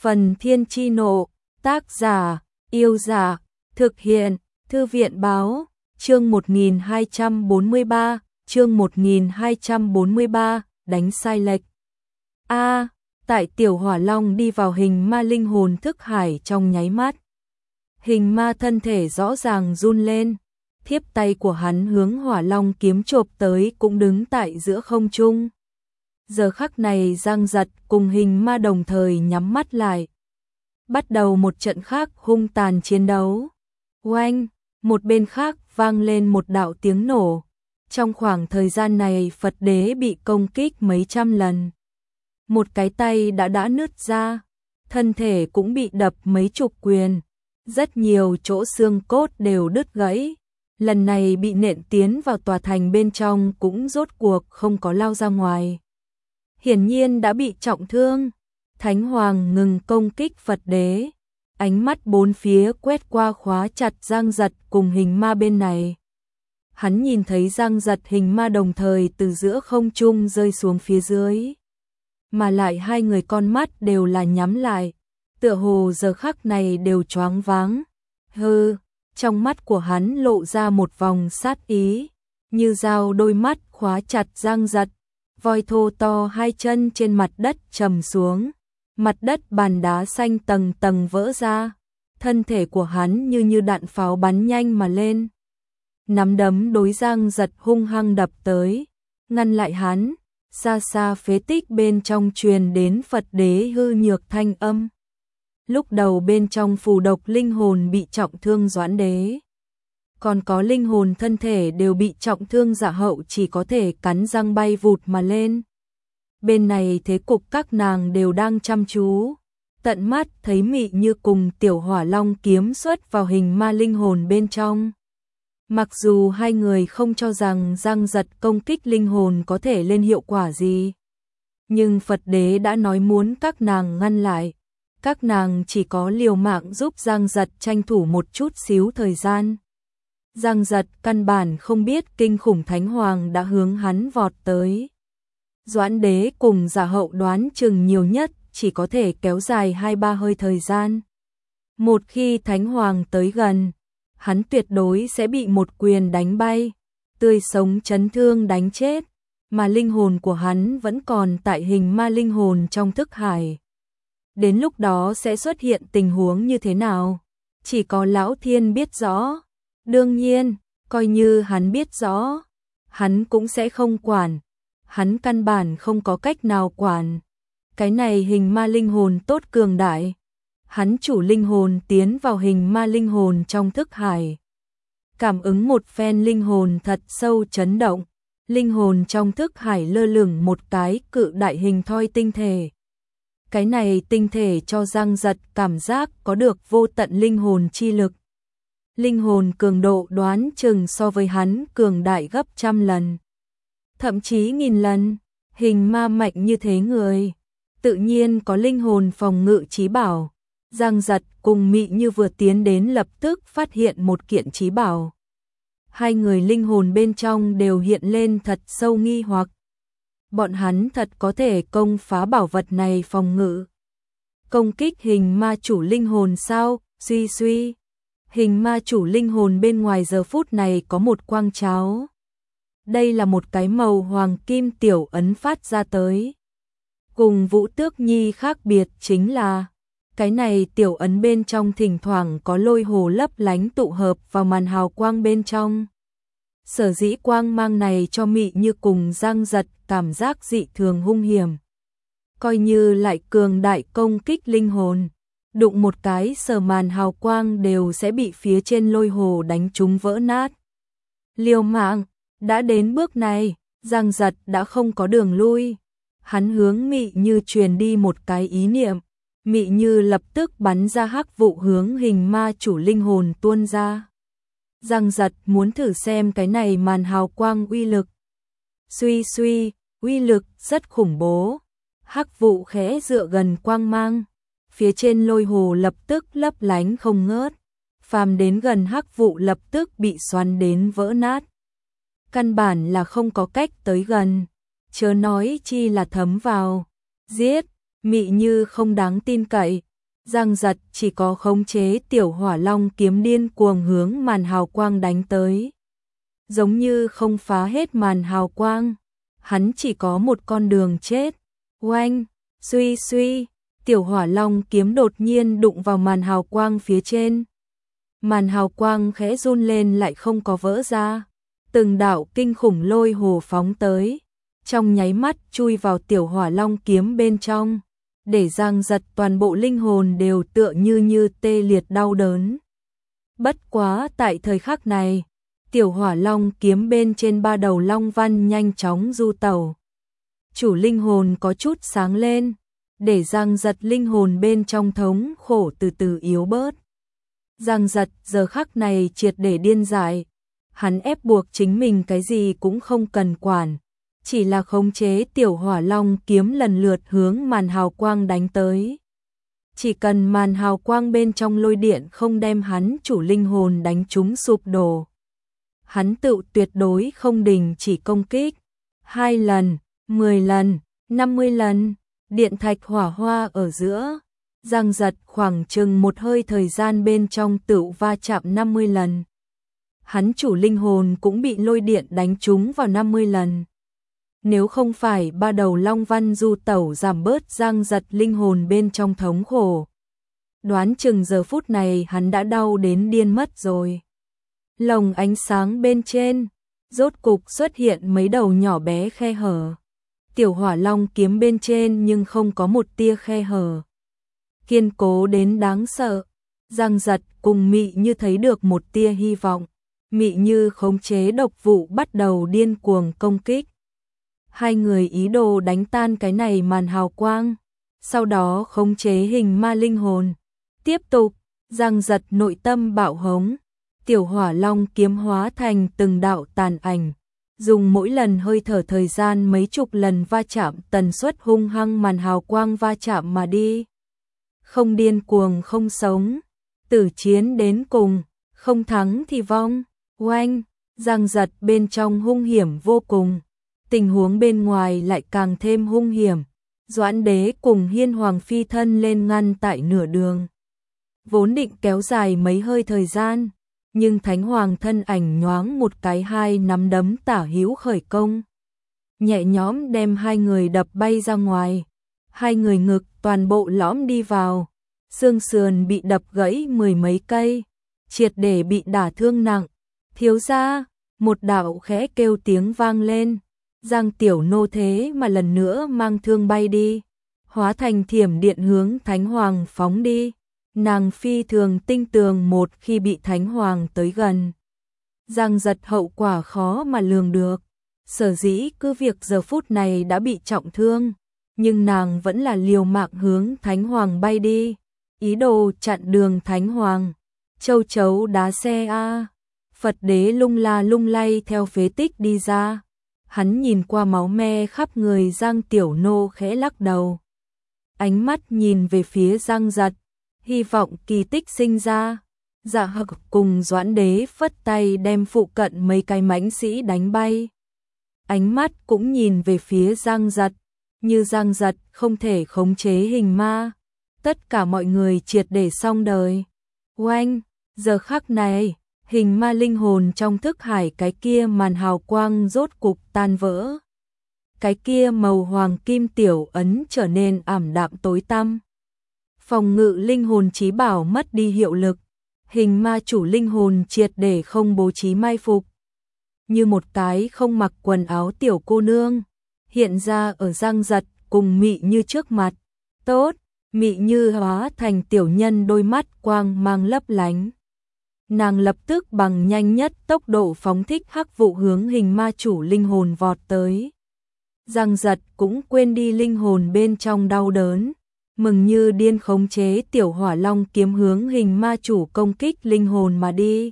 Phần Thiên Chi Nộ, tác giả, Yêu Giả, thực hiện, Thư viện Báo, chương 1243, đánh sai lệch. Tại Tiểu Hỏa Long đi vào hình ma linh hồn thức hải trong nháy mắt. Hình ma thân thể rõ ràng run lên, thiếp tay của hắn hướng Hỏa Long kiếm chộp tới cũng đứng tại giữa không trung. Giờ khắc này Giang Giật cùng hình ma đồng thời nhắm mắt lại. Bắt đầu một trận khác hung tàn chiến đấu. Oanh, một bên khác vang lên một đạo tiếng nổ. Trong khoảng thời gian này Phật Đế bị công kích mấy trăm lần. Một cái tay đã nứt ra, thân thể cũng bị đập mấy chục quyền. Rất nhiều chỗ xương cốt đều đứt gãy. Lần này bị nện tiến vào tòa thành bên trong cũng rốt cuộc không có lao ra ngoài. Hiển nhiên đã bị trọng thương. Thánh Hoàng ngừng công kích Phật Đế, ánh mắt bốn phía quét qua khóa chặt Giang Giật cùng hình ma bên này. Hắn nhìn thấy Giang Giật hình ma đồng thời từ giữa không trung rơi xuống phía dưới. Mà lại hai người con mắt đều là nhắm lại, tựa hồ giờ khắc này đều choáng váng. Trong mắt của hắn lộ ra một vòng sát ý, như dao đôi mắt khóa chặt Giang Giật. Voi thô to hai chân trên mặt đất trầm xuống, mặt đất bàn đá xanh tầng tầng vỡ ra, thân thể của hắn như đạn pháo bắn nhanh mà lên. Nắm đấm đối Giang Giật hung hăng đập tới, ngăn lại hắn. Xa xa phế tích bên trong truyền đến Phật Đế hư nhược thanh âm. Lúc đầu bên trong phù độc linh hồn bị trọng thương Doãn Đế, còn có linh hồn thân thể đều bị trọng thương Dạ Hậu chỉ có thể cắn răng bay vụt mà lên. Bên này thế cục các nàng đều đang chăm chú, tận mắt thấy Mị Như cùng Tiểu Hỏa Long kiếm xuất vào hình ma linh hồn bên trong. Mặc dù hai người không cho rằng Giang Giật công kích linh hồn có thể lên hiệu quả gì, nhưng Phật Đế đã nói muốn các nàng ngăn lại. Các nàng chỉ có liều mạng giúp Giang Giật tranh thủ một chút xíu thời gian. Giang Giật căn bản không biết kinh khủng Thánh Hoàng đã hướng hắn vọt tới. Doãn Đế cùng Dạ Hậu đoán chừng nhiều nhất chỉ có thể kéo dài 2-3 hơi thời gian. Một khi Thánh Hoàng tới gần, hắn tuyệt đối sẽ bị một quyền đánh bay, tươi sống chấn thương đánh chết, mà linh hồn của hắn vẫn còn tại hình ma linh hồn trong thức hải. Đến lúc đó sẽ xuất hiện tình huống như thế nào? Chỉ có Lão Thiên biết rõ. Đương nhiên, coi như hắn biết rõ, hắn cũng sẽ không quản. Hắn căn bản không có cách nào quản. Cái này hình ma linh hồn tốt cường đại. Hắn chủ linh hồn tiến vào hình ma linh hồn trong thức hải. Cảm ứng một phen linh hồn thật sâu chấn động. Linh hồn trong thức hải lơ lửng một cái cự đại hình thoi tinh thể. Cái này tinh thể cho Giang Giật cảm giác có được vô tận linh hồn chi lực. Linh hồn cường độ đoán chừng so với hắn cường đại gấp trăm lần. Thậm chí nghìn lần. Hình ma mạnh như thế người, tự nhiên có linh hồn phòng ngự chí bảo. Giang Giật cùng Mị Như vừa tiến đến lập tức phát hiện một kiện chí bảo. Hai người linh hồn bên trong đều hiện lên thật sâu nghi hoặc. Bọn hắn thật có thể công phá bảo vật này phòng ngự. Công kích hình ma chủ linh hồn sao? Suy. Hình ma chủ linh hồn bên ngoài giờ phút này có một quang cháo. Đây là một cái màu hoàng kim tiểu ấn phát ra tới. Cùng Vũ Tước Nhi khác biệt chính là cái này tiểu ấn bên trong thỉnh thoảng có lôi hồ lấp lánh tụ hợp vào màn hào quang bên trong. Sở dĩ quang mang này cho Mị Như cùng Giang Giật cảm giác dị thường hung hiểm. Coi như lại cường đại công kích linh hồn, đụng một cái sờ màn hào quang đều sẽ bị phía trên lôi hồ đánh trúng vỡ nát. Liều mạng, đã đến bước này, Giang Giật đã không có đường lui. Hắn hướng Mị Như truyền đi một cái ý niệm. Mị Như lập tức bắn ra hắc vụ hướng hình ma chủ linh hồn tuôn ra. Giang Giật muốn thử xem cái này màn hào quang uy lực. Suy, uy lực rất khủng bố. Hắc vụ khẽ dựa gần quang mang, phía trên lôi hồ lập tức lấp lánh không ngớt. Phàm đến gần hắc vụ lập tức bị xoắn đến vỡ nát. Căn bản là không có cách tới gần, chớ nói chi là thấm vào. Giết, Mị Như không đáng tin cậy, Giang Giật chỉ có khống chế tiểu hỏa long kiếm điên cuồng hướng màn hào quang đánh tới. Giống như không phá hết màn hào quang, hắn chỉ có một con đường chết. Oanh, suy suy, tiểu hỏa long kiếm đột nhiên đụng vào màn hào quang phía trên. Màn hào quang khẽ run lên lại không có vỡ ra. Từng đạo kinh khủng lôi hồ phóng tới, trong nháy mắt chui vào tiểu hỏa long kiếm bên trong, để Giang Giật toàn bộ linh hồn đều tựa như tê liệt đau đớn. Bất quá tại thời khắc này, tiểu hỏa long kiếm bên trên ba đầu long văn nhanh chóng du tẩu. Chủ linh hồn có chút sáng lên, để Giang Giật linh hồn bên trong thống khổ từ từ yếu bớt. Giang Giật giờ khắc này triệt để điên dại, hắn ép buộc chính mình cái gì cũng không cần quản, chỉ là khống chế tiểu hỏa long kiếm lần lượt hướng màn hào quang đánh tới. Chỉ cần màn hào quang bên trong lôi điện không đem hắn chủ linh hồn đánh trúng sụp đổ, hắn tự tuyệt đối không đình chỉ công kích. 2 lần, 10 lần, 50 lần, điện thạch hỏa hoa ở giữa. Giang Giật khoảng chừng một hơi thời gian bên trong tự va chạm 50 lần. Hắn chủ linh hồn cũng bị lôi điện đánh trúng vào 50 lần. Nếu không phải ba đầu long văn du tẩu giảm bớt Giang Giật linh hồn bên trong thống khổ, đoán chừng giờ phút này hắn đã đau đến điên mất rồi. Lồng ánh sáng bên trên, rốt cục xuất hiện mấy đầu nhỏ bé khe hở. Tiểu hỏa long kiếm bên trên nhưng không có một tia khe hở. Kiên cố đến đáng sợ. Giang Giật cùng Mị Như thấy được một tia hy vọng. Mị Như khống chế độc vụ bắt đầu điên cuồng công kích. Hai người ý đồ đánh tan cái này màn hào quang, sau đó khống chế hình ma linh hồn. Tiếp tục, Giang Giật nội tâm bạo hống, tiểu hỏa long kiếm hóa thành từng đạo tàn ảnh, dùng mỗi lần hơi thở thời gian mấy chục lần va chạm tần suất hung hăng màn hào quang va chạm mà đi. Không điên cuồng không sống, tử chiến đến cùng, không thắng thì vong. Oanh, Giang Giật bên trong hung hiểm vô cùng, tình huống bên ngoài lại càng thêm hung hiểm. Doãn Đế cùng Hiên Hoàng phi thân lên ngăn tại nửa đường. Vốn định kéo dài mấy hơi thời gian, nhưng Thánh Hoàng thân ảnh nhoáng một cái, hai nắm đấm tả hữu khởi công, nhẹ nhõm đem hai người đập bay ra ngoài. Hai người ngực toàn bộ lõm đi vào, xương sườn bị đập gãy mười mấy cây, triệt để bị đả thương nặng. Thiếu gia, một đạo khẽ kêu tiếng vang lên. Giang tiểu nô thế mà lần nữa mang thương bay đi, hóa thành thiểm điện hướng Thánh Hoàng phóng đi. Nàng phi thường tinh tường một khi bị Thánh Hoàng tới gần. Giang Giật hậu quả khó mà lường được. Sở dĩ cứ việc giờ phút này đã bị trọng thương, nhưng nàng vẫn là liều mạng hướng Thánh Hoàng bay đi, ý đồ chặn đường Thánh Hoàng. Châu chấu đá xe a. Phật Đế lung la lung lay theo phế tích đi ra. Hắn nhìn qua máu me khắp người Giang tiểu nô khẽ lắc đầu. Ánh mắt nhìn về phía Giang Giật, hy vọng kỳ tích sinh ra. Dạ Hực cùng Doãn Đế phất tay đem phụ cận mấy cái mãnh sĩ đánh bay. Ánh mắt cũng nhìn về phía Giang Giật, như Giang Giật không thể khống chế hình ma, tất cả mọi người triệt để xong đời. Oanh, giờ khắc này, hình ma linh hồn trong thức hải cái kia màn hào quang rốt cục tan vỡ. Cái kia màu hoàng kim tiểu ấn trở nên ảm đạm tối tăm. Phòng ngự linh hồn chí bảo mất đi hiệu lực, hình ma chủ linh hồn triệt để không bố trí mai phục. Như một cái không mặc quần áo tiểu cô nương, hiện ra ở Giang Giật cùng Mị Như trước mặt. Tốt, Mị Như hóa thành tiểu nhân, đôi mắt quang mang lấp lánh. Nàng lập tức bằng nhanh nhất tốc độ phóng thích hắc vụ hướng hình ma chủ linh hồn vọt tới. Giang Giật cũng quên đi linh hồn bên trong đau đớn, mừng như điên khống chế tiểu hỏa long kiếm hướng hình ma chủ công kích linh hồn mà đi.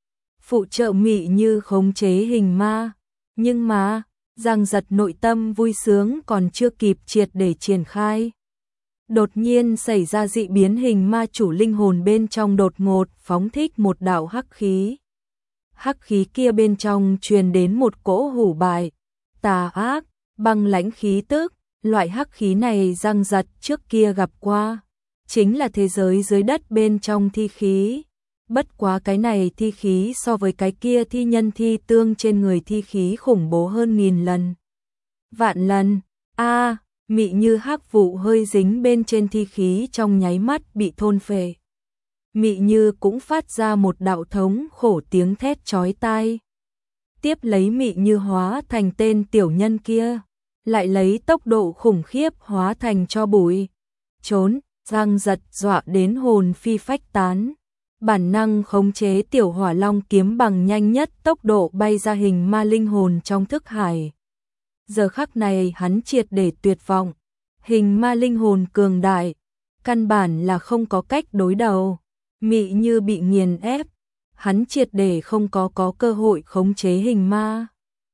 Phụ trợ Mị Như khống chế hình ma, nhưng mà Giang Giật nội tâm vui sướng còn chưa kịp triệt để triển khai. Đột nhiên xảy ra dị biến, hình ma chủ linh hồn bên trong đột ngột phóng thích một đạo hắc khí. Hắc khí kia bên trong truyền đến một cỗ hủ bại, tà ác, băng lãnh khí tức. Loại hắc khí này Giang Giật trước kia gặp qua, chính là thế giới dưới đất bên trong thi khí. Bất quá cái này thi khí so với cái kia thi nhân thi tương trên người thi khí khủng bố hơn 1000 lần. Vạn lần. Mị Như hắc vụ hơi dính bên trên thi khí trong nháy mắt bị thôn phệ. Mị Như cũng phát ra một đạo thống khổ tiếng thét chói tai. Tiếp lấy Mị Như hóa thành tên tiểu nhân kia, lại lấy tốc độ khủng khiếp hóa thành tro bụi. Trốn, Giang Giật dọa đến hồn phi phách tán. Bản năng khống chế tiểu hỏa long kiếm bằng nhanh nhất tốc độ bay ra hình ma linh hồn trong thức hải. Giờ khắc này hắn triệt để tuyệt vọng. Hình ma linh hồn cường đại, căn bản là không có cách đối đầu. Mị Như bị nghiền ép, hắn triệt để không có cơ hội khống chế hình ma.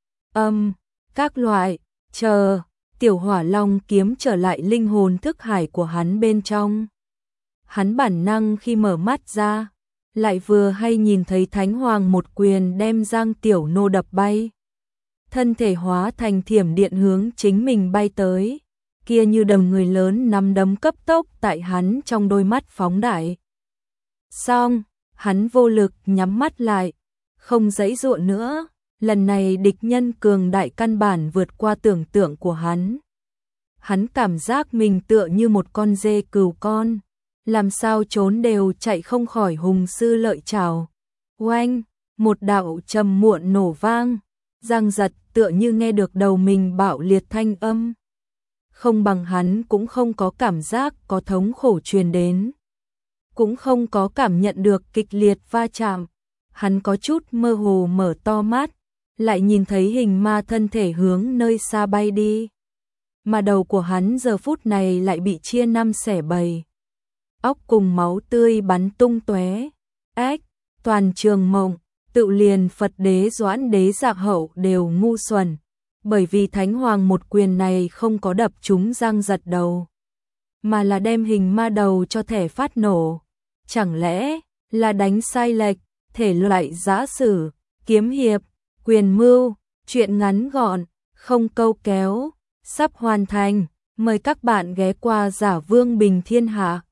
Các loại, chờ, tiểu hỏa long kiếm trở lại linh hồn thức hải của hắn bên trong. Hắn bản năng khi mở mắt ra, lại vừa hay nhìn thấy Thánh Hoàng một quyền đem Giang Tiểu Nô đập bay. Thân thể hóa thành thiểm điện hướng chính mình bay tới, kia như đầm người lớn nắm đấm cấp tốc tại hắn trong đôi mắt phóng đại. Xong, hắn vô lực nhắm mắt lại, không giãy giụa nữa, lần này địch nhân cường đại căn bản vượt qua tưởng tượng của hắn. Hắn cảm giác mình tựa như một con dê cừu con, làm sao trốn đều chạy không khỏi hùng sư lợi chảo. Oanh, một đạo trầm muộn nổ vang, Giang Giật tựa như nghe được đầu mình bạo liệt thanh âm. Không bằng hắn cũng không có cảm giác có thống khổ truyền đến, cũng không có cảm nhận được kịch liệt va chạm. Hắn có chút mơ hồ mở to mắt, lại nhìn thấy hình ma thân thể hướng nơi xa bay đi. Mà đầu của hắn giờ phút này lại bị chia 5 xẻ 7. Óc cùng máu tươi bắn tung tóe. Toàn trường mộng, tự liền Phật đế Doãn đế Dạc Hậu đều ngu xuẩn, bởi vì Thánh Hoàng một quyền này không có đập trúng Giang Giật đầu, mà là đem hình ma đầu cho thể phát nổ. Chẳng lẽ là đánh sai lệch, thể loại giã sử, kiếm hiệp, quyền mưu, chuyện ngắn gọn, không câu kéo, sắp hoàn thành. Mời các bạn ghé qua Giả Vương Bình Thiên Hạ.